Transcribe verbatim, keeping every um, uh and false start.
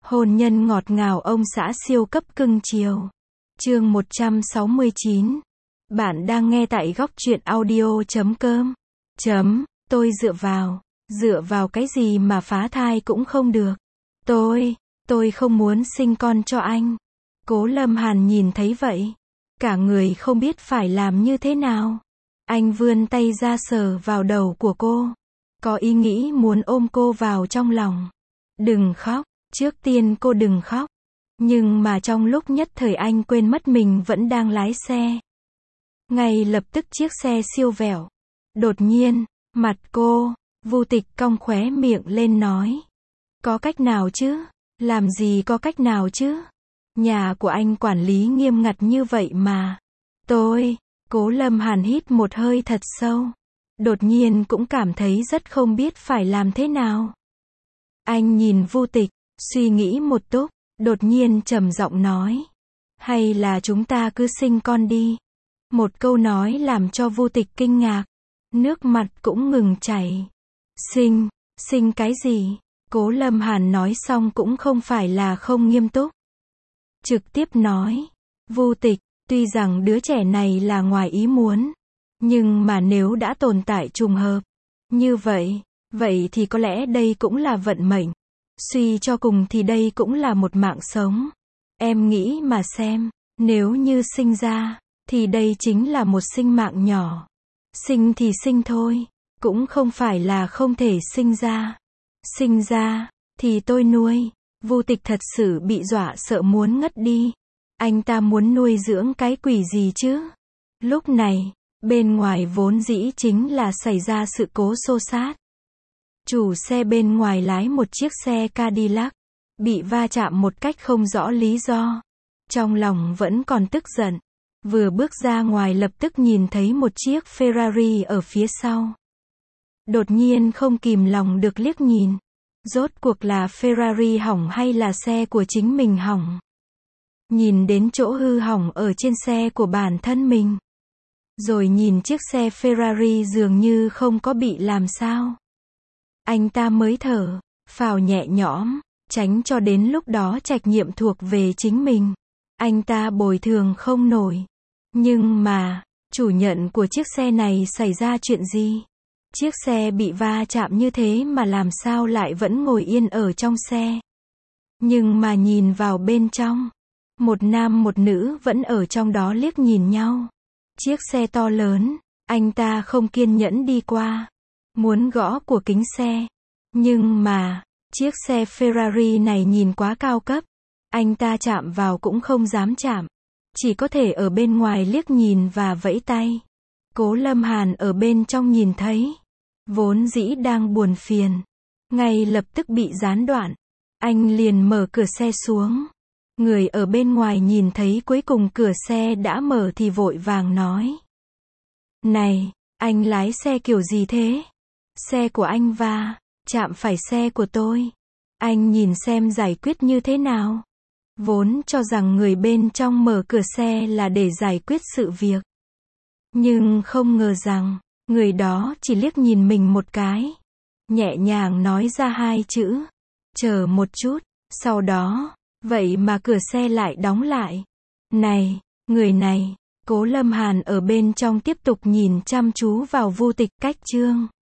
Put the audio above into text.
Hôn nhân ngọt ngào ông xã siêu cấp cưng chiều. Chương một trăm sáu mươi chín. Bạn đang nghe tại góc truyện audio chấm com. Chấm, tôi dựa vào. Dựa vào cái gì mà phá thai cũng không được. Tôi, tôi không muốn sinh con cho anh. Cố Lâm Hàn nhìn thấy vậy. Cả người không biết phải làm như thế nào. Anh vươn tay ra sờ vào đầu của cô. Có ý nghĩ muốn ôm cô vào trong lòng. Đừng khóc. Trước tiên cô đừng khóc. Nhưng mà trong lúc nhất thời anh quên mất mình vẫn đang lái xe. Ngay lập tức chiếc xe siêu vẹo. Đột nhiên, mặt cô, Vu Tịch cong khóe miệng lên nói. Có cách nào chứ? Làm gì có cách nào chứ? Nhà của anh quản lý nghiêm ngặt như vậy mà. Tôi, Cố Lâm Hàn hít một hơi thật sâu. Đột nhiên cũng cảm thấy rất không biết phải làm thế nào. Anh nhìn Vu Tịch, suy nghĩ một lúc, đột nhiên trầm giọng nói. Hay là chúng ta cứ sinh con đi. Một câu nói làm cho Vu Tịch kinh ngạc. Nước mặt cũng ngừng chảy. Sinh, sinh cái gì? Cố Lâm Hàn nói xong cũng không phải là không nghiêm túc. Trực tiếp nói. Vu Tịch, tuy rằng đứa trẻ này là ngoài ý muốn. Nhưng mà nếu đã tồn tại trùng hợp. Như vậy, vậy thì có lẽ đây cũng là vận mệnh. Suy cho cùng thì đây cũng là một mạng sống. Em nghĩ mà xem, nếu như sinh ra, thì đây chính là một sinh mạng nhỏ. Sinh thì sinh thôi, cũng không phải là không thể sinh ra. Sinh ra, thì tôi nuôi. Vu Tịch thật sự bị dọa sợ muốn ngất đi. Anh ta muốn nuôi dưỡng cái quỷ gì chứ? Lúc này, bên ngoài vốn dĩ chính là xảy ra sự cố xô xát. Chủ xe bên ngoài lái một chiếc xe Cadillac, bị va chạm một cách không rõ lý do. Trong lòng vẫn còn tức giận. Vừa bước ra ngoài lập tức nhìn thấy một chiếc Ferrari ở phía sau. Đột nhiên không kìm lòng được liếc nhìn. Rốt cuộc là Ferrari hỏng hay là xe của chính mình hỏng? Nhìn đến chỗ hư hỏng ở trên xe của bản thân mình. Rồi nhìn chiếc xe Ferrari dường như không có bị làm sao. Anh ta mới thở phào nhẹ nhõm, tránh cho đến lúc đó trách nhiệm thuộc về chính mình. Anh ta bồi thường không nổi. Nhưng mà, chủ nhân của chiếc xe này xảy ra chuyện gì? Chiếc xe bị va chạm như thế mà làm sao lại vẫn ngồi yên ở trong xe? Nhưng mà nhìn vào bên trong, một nam một nữ vẫn ở trong đó liếc nhìn nhau. Chiếc xe to lớn, anh ta không kiên nhẫn đi qua. Muốn gõ của kính xe. Nhưng mà, chiếc xe Ferrari này nhìn quá cao cấp. Anh ta chạm vào cũng không dám chạm. Chỉ có thể ở bên ngoài liếc nhìn và vẫy tay. Cố Lâm Hàn ở bên trong nhìn thấy. Vốn dĩ đang buồn phiền. Ngay lập tức bị gián đoạn. Anh liền mở cửa xe xuống. Người ở bên ngoài nhìn thấy cuối cùng cửa xe đã mở thì vội vàng nói. Này, anh lái xe kiểu gì thế? Xe của anh va chạm phải xe của tôi. Anh nhìn xem giải quyết như thế nào. Vốn cho rằng người bên trong mở cửa xe là để giải quyết sự việc. Nhưng không ngờ rằng, người đó chỉ liếc nhìn mình một cái. Nhẹ nhàng nói ra hai chữ. Chờ một chút. Sau đó, vậy mà cửa xe lại đóng lại. Này, người này. Cố Lâm Hàn ở bên trong tiếp tục nhìn chăm chú vào Vu Tịch. Cách chương